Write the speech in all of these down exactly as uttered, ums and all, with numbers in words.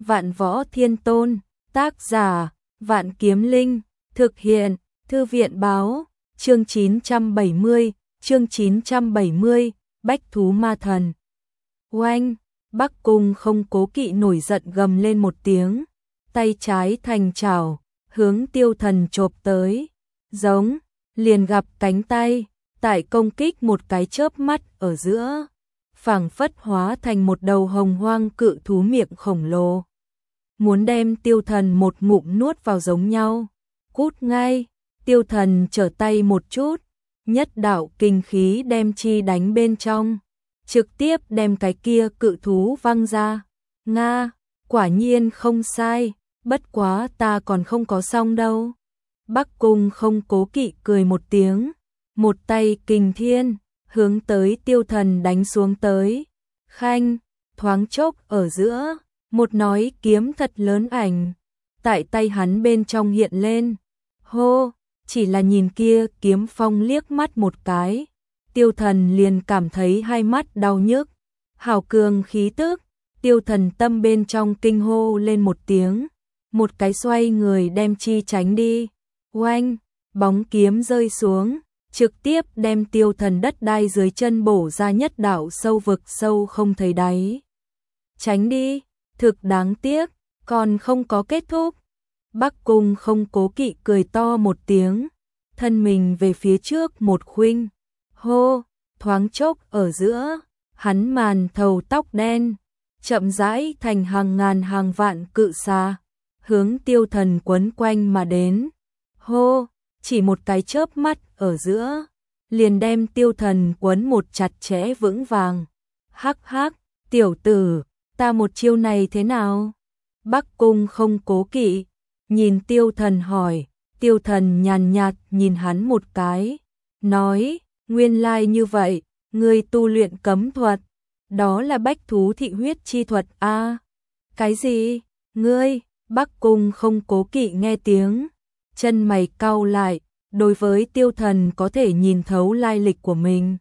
Vạn Võ Thiên Tôn, tác giả, Vạn Kiếm Linh, thực hiện, Thư viện báo, chương chín trăm bảy mươi, chương chín trăm bảy mươi, Bách Thú Ma Thần. Oanh, Bắc Cung không cố kỵ nổi giận gầm lên một tiếng, tay trái thành chảo, hướng Tiêu Thần chộp tới, giống, liền gặp cánh tay, tại công kích một cái chớp mắt ở giữa, phảng phất hóa thành một đầu hồng hoang cự thú miệng khổng lồ. Muốn đem Tiêu Thần một ngụm nuốt vào giống nhau. Cút ngay, Tiêu Thần trở tay một chút, nhất đạo kinh khí đem chi đánh bên trong, trực tiếp đem cái kia cự thú văng ra. Nga, quả nhiên không sai, bất quá ta còn không có xong đâu. Bắc Cung không cố kỵ cười một tiếng, một tay kình thiên, hướng tới Tiêu Thần đánh xuống tới. Khanh, thoáng chốc ở giữa, một nói kiếm thật lớn ảnh, tại tay hắn bên trong hiện lên. Hô, chỉ là nhìn kia kiếm phong liếc mắt một cái, Tiêu Thần liền cảm thấy hai mắt đau nhức. Hào cường khí tức, Tiêu Thần tâm bên trong kinh hô lên một tiếng, một cái xoay người đem chi tránh đi. Oanh, bóng kiếm rơi xuống, trực tiếp đem Tiêu Thần đất đai dưới chân bổ ra nhất đạo sâu vực sâu không thấy đáy. Tránh đi, thực đáng tiếc, còn không có kết thúc. Bắc Cung không cố kỵ cười to một tiếng, thân mình về phía trước một khuynh, hô, thoáng chốc ở giữa, hắn màn thầu tóc đen, chậm rãi thành hàng ngàn hàng vạn cự xà, hướng Tiêu Thần quấn quanh mà đến. Hô, chỉ một cái chớp mắt ở giữa, liền đem Tiêu Thần quấn một chặt chẽ vững vàng. Hắc hắc, tiểu tử, ta một chiêu này thế nào? Bắc Cung không cố kỵ, nhìn Tiêu Thần hỏi. Tiêu Thần nhàn nhạt nhìn hắn một cái, nói, nguyên lai như vậy, ngươi tu luyện cấm thuật, đó là bách thú thị huyết chi thuật a. À, cái gì? Ngươi? Bắc Cung không cố kỵ nghe tiếng, chân mày cau lại, đối với Tiêu Thần có thể nhìn thấu lai lịch của mình,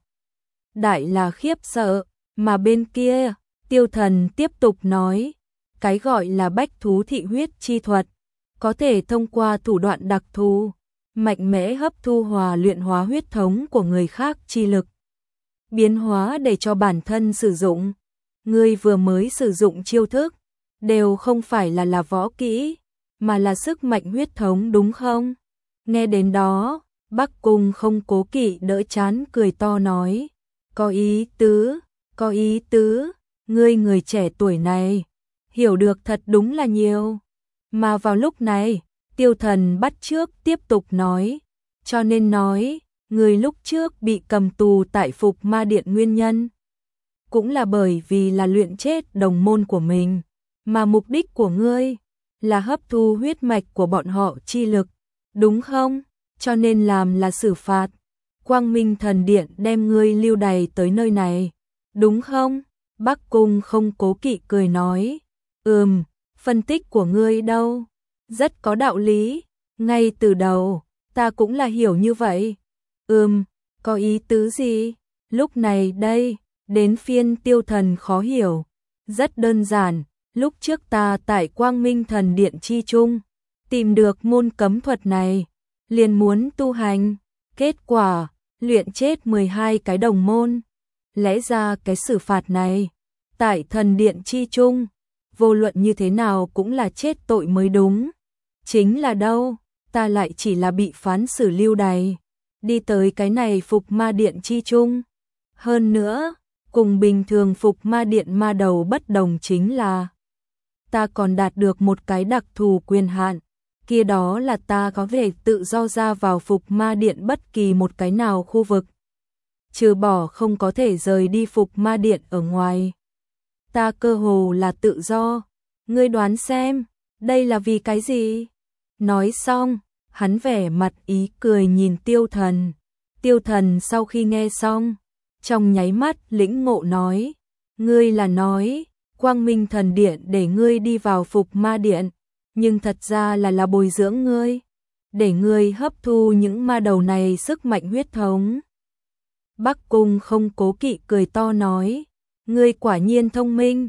đại là khiếp sợ. Mà bên kia, Tiêu Thần tiếp tục nói, cái gọi là bách thú thị huyết chi thuật, có thể thông qua thủ đoạn đặc thù, mạnh mẽ hấp thu hòa luyện hóa huyết thống của người khác chi lực, biến hóa để cho bản thân sử dụng. Ngươi vừa mới sử dụng chiêu thức, đều không phải là là võ kỹ, mà là sức mạnh huyết thống đúng không? Nghe đến đó, Bắc Cung không cố kỵ đỡ chán cười to nói, có ý tứ, có ý tứ, ngươi người trẻ tuổi này, hiểu được thật đúng là nhiều. Mà vào lúc này, Tiêu Thần bắt trước tiếp tục nói, cho nên nói, người lúc trước bị cầm tù tại Phục Ma Điện nguyên nhân, cũng là bởi vì là luyện chết đồng môn của mình, mà mục đích của ngươi là hấp thu huyết mạch của bọn họ chi lực, đúng không? Cho nên làm là xử phạt, Quang Minh Thần Điện đem ngươi lưu đày tới nơi này, đúng không? Bắc Cung không cố kỵ cười nói, ừm, phân tích của ngươi đâu? Rất có đạo lý, ngay từ đầu, ta cũng là hiểu như vậy. Ừm, có ý tứ gì? Lúc này đây, đến phiên Tiêu Thần khó hiểu. Rất đơn giản, lúc trước ta tại Quang Minh Thần Điện chi trung, tìm được môn cấm thuật này, liền muốn tu hành, kết quả, luyện chết mười hai cái đồng môn. Lẽ ra cái xử phạt này, tại Thần Điện chi trung, vô luận như thế nào cũng là chết tội mới đúng. Chính là đâu, ta lại chỉ là bị phán xử lưu đày, đi tới cái này Phục Ma Điện chi chung. Hơn nữa, cùng bình thường Phục Ma Điện ma đầu bất đồng chính là, ta còn đạt được một cái đặc thù quyền hạn, kia đó là ta có thể tự do ra vào Phục Ma Điện bất kỳ một cái nào khu vực, trừ bỏ không có thể rời đi Phục Ma Điện ở ngoài. Ta cơ hồ là tự do, ngươi đoán xem, đây là vì cái gì? Nói xong, hắn vẻ mặt ý cười nhìn Tiêu Thần. Tiêu Thần sau khi nghe xong, trong nháy mắt lĩnh ngộ nói, ngươi là nói, Quang Minh Thần Điện để ngươi đi vào Phục Ma Điện, nhưng thật ra là là bồi dưỡng ngươi, để ngươi hấp thu những ma đầu này sức mạnh huyết thống. Bắc Cung không cố kỵ cười to nói, ngươi quả nhiên thông minh,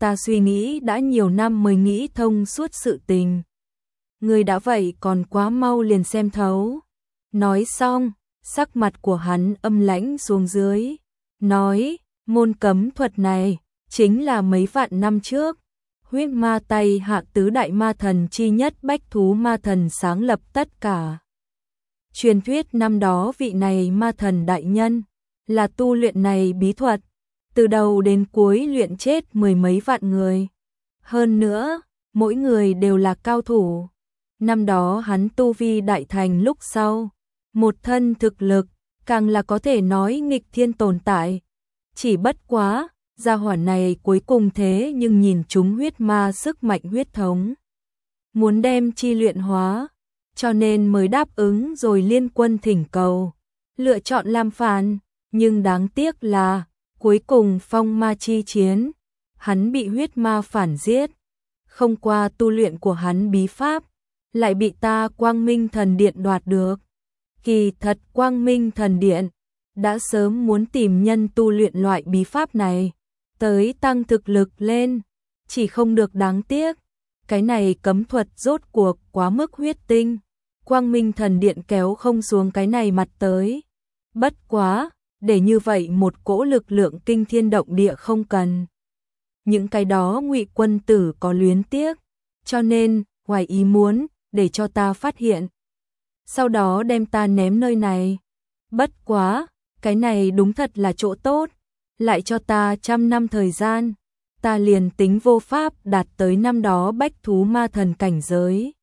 ta suy nghĩ đã nhiều năm mới nghĩ thông suốt sự tình. Ngươi đã vậy còn quá mau liền xem thấu. Nói xong, sắc mặt của hắn âm lãnh xuống dưới. Nói, môn cấm thuật này, chính là mấy vạn năm trước. Huyết ma tay hạ tứ đại ma thần chi nhất bách thú ma thần sáng lập tất cả. Truyền thuyết năm đó vị này ma thần đại nhân, là tu luyện này bí thuật, từ đầu đến cuối luyện chết mười mấy vạn người. Hơn nữa, mỗi người đều là cao thủ. Năm đó hắn tu vi đại thành lúc sau, một thân thực lực, càng là có thể nói nghịch thiên tồn tại. Chỉ bất quá, gia hỏa này cuối cùng thế nhưng nhìn chúng huyết ma sức mạnh huyết thống. Muốn đem chi luyện hóa, cho nên mới đáp ứng rồi liên quân thỉnh cầu. Lựa chọn làm phản, nhưng đáng tiếc là, cuối cùng phong ma chi chiến, hắn bị huyết ma phản giết. Không qua tu luyện của hắn bí pháp, lại bị ta Quang Minh Thần Điện đoạt được. Kỳ thật Quang Minh Thần Điện đã sớm muốn tìm nhân tu luyện loại bí pháp này, tới tăng thực lực lên, chỉ không được đáng tiếc. Cái này cấm thuật rốt cuộc quá mức huyết tinh, Quang Minh Thần Điện kéo không xuống cái này mặt tới. Bất quá, để như vậy một cỗ lực lượng kinh thiên động địa không cần. Những cái đó Ngụy quân tử có luyến tiếc, cho nên, ngoài ý muốn, để cho ta phát hiện. Sau đó đem ta ném nơi này. Bất quá, cái này đúng thật là chỗ tốt, lại cho ta trăm năm thời gian, ta liền tính vô pháp đạt tới năm đó bách thú ma thần cảnh giới.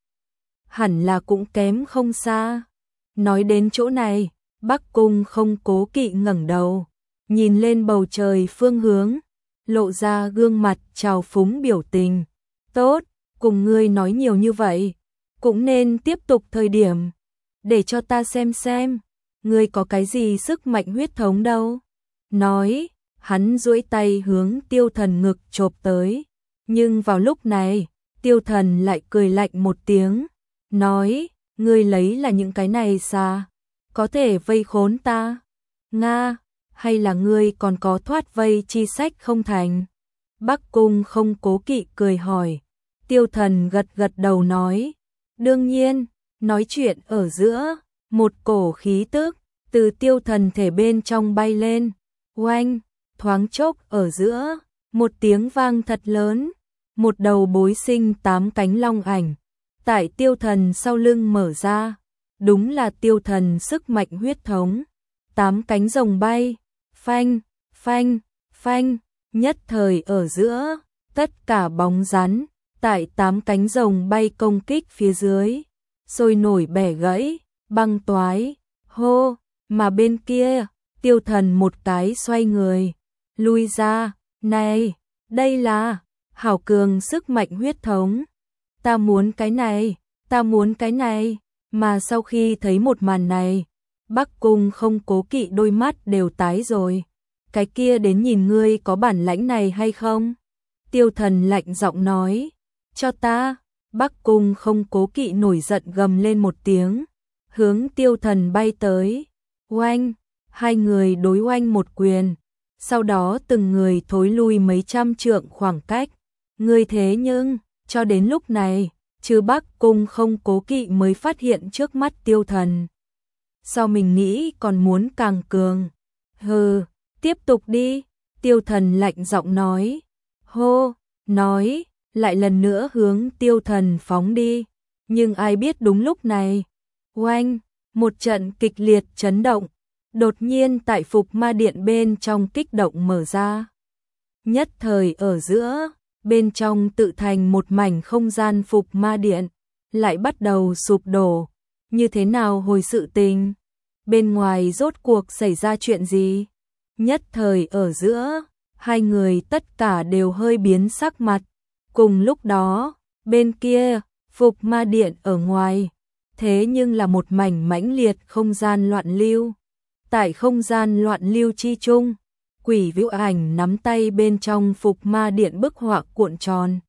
Hẳn là cũng kém không xa. Nói đến chỗ này, Bắc Cung không cố kỵ ngẩng đầu, nhìn lên bầu trời phương hướng, lộ ra gương mặt trào phúng biểu tình. Tốt, cùng ngươi nói nhiều như vậy, cũng nên tiếp tục thời điểm, để cho ta xem xem, ngươi có cái gì sức mạnh huyết thống đâu. Nói, hắn duỗi tay hướng Tiêu Thần ngực chộp tới, nhưng vào lúc này, Tiêu Thần lại cười lạnh một tiếng, nói, ngươi lấy là những cái này xa, có thể vây khốn ta. Nga, hay là ngươi còn có thoát vây chi sách không thành? Bắc Cung không cố kỵ cười hỏi. Tiêu Thần gật gật đầu nói, đương nhiên. Nói chuyện ở giữa, một cổ khí tức từ Tiêu Thần thể bên trong bay lên, oanh, thoáng chốc ở giữa, một tiếng vang thật lớn, một đầu bối sinh tám cánh long ảnh, tại Tiêu Thần sau lưng mở ra, đúng là Tiêu Thần sức mạnh huyết thống, tám cánh rồng bay, phanh, phanh, phanh, nhất thời ở giữa, tất cả bóng rắn, tại tám cánh rồng bay công kích phía dưới, sôi nổi bẻ gãy, băng toái, hô, mà bên kia, Tiêu Thần một cái xoay người, lui ra, này, đây là, hảo cường sức mạnh huyết thống, ta muốn cái này, ta muốn cái này, mà sau khi thấy một màn này, Bắc Cung không cố kỵ đôi mắt đều tái rồi, cái kia đến nhìn ngươi có bản lãnh này hay không? Tiêu Thần lạnh giọng nói, cho ta. Bắc Cung không cố kỵ nổi giận gầm lên một tiếng, hướng Tiêu Thần bay tới, oanh, hai người đối oanh một quyền, sau đó từng người thối lui mấy trăm trượng khoảng cách. Ngươi thế nhưng, cho đến lúc này, trừ Bắc Cung không cố kỵ mới phát hiện trước mắt Tiêu Thần. Sao mình nghĩ còn muốn càng cường? Hừ, tiếp tục đi, Tiêu Thần lạnh giọng nói, hô, nói, lại lần nữa hướng Tiêu Thần phóng đi, nhưng ai biết đúng lúc này, oanh, một trận kịch liệt chấn động, đột nhiên tại Phục Ma Điện bên trong kích động mở ra. Nhất thời ở giữa, bên trong tự thành một mảnh không gian Phục Ma Điện, lại bắt đầu sụp đổ, như thế nào hồi sự tình? Bên ngoài rốt cuộc xảy ra chuyện gì? Nhất thời ở giữa, hai người tất cả đều hơi biến sắc mặt. Cùng lúc đó, bên kia, Phục Ma Điện ở ngoài, thế nhưng là một mảnh mãnh liệt không gian loạn lưu. Tại không gian loạn lưu chi chung, Quỷ Vũ Ảnh nắm tay bên trong Phục Ma Điện bức họa cuộn tròn.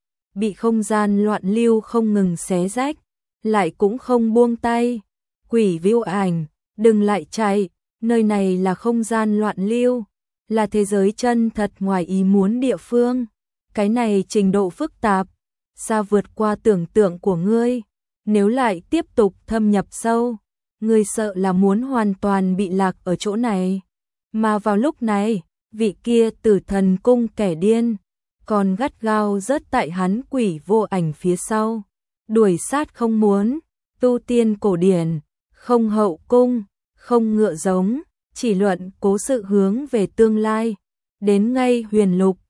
Bị không gian loạn lưu không ngừng xé rách, lại cũng không buông tay. Quỷ Vũ Ảnh, đừng lại chạy, nơi này là không gian loạn lưu, là thế giới chân thật ngoài ý muốn địa phương. Cái này trình độ phức tạp, xa vượt qua tưởng tượng của ngươi. Nếu lại tiếp tục thâm nhập sâu, ngươi sợ là muốn hoàn toàn bị lạc ở chỗ này. Mà vào lúc này, vị kia Tử Thần cung kẻ điên, còn gắt gao rớt tại hắn quỷ vô ảnh phía sau. Đuổi sát không muốn, tu tiên cổ điển, không hậu cung, không ngựa giống, chỉ luận cố sự hướng về tương lai. Đến ngay huyền lục,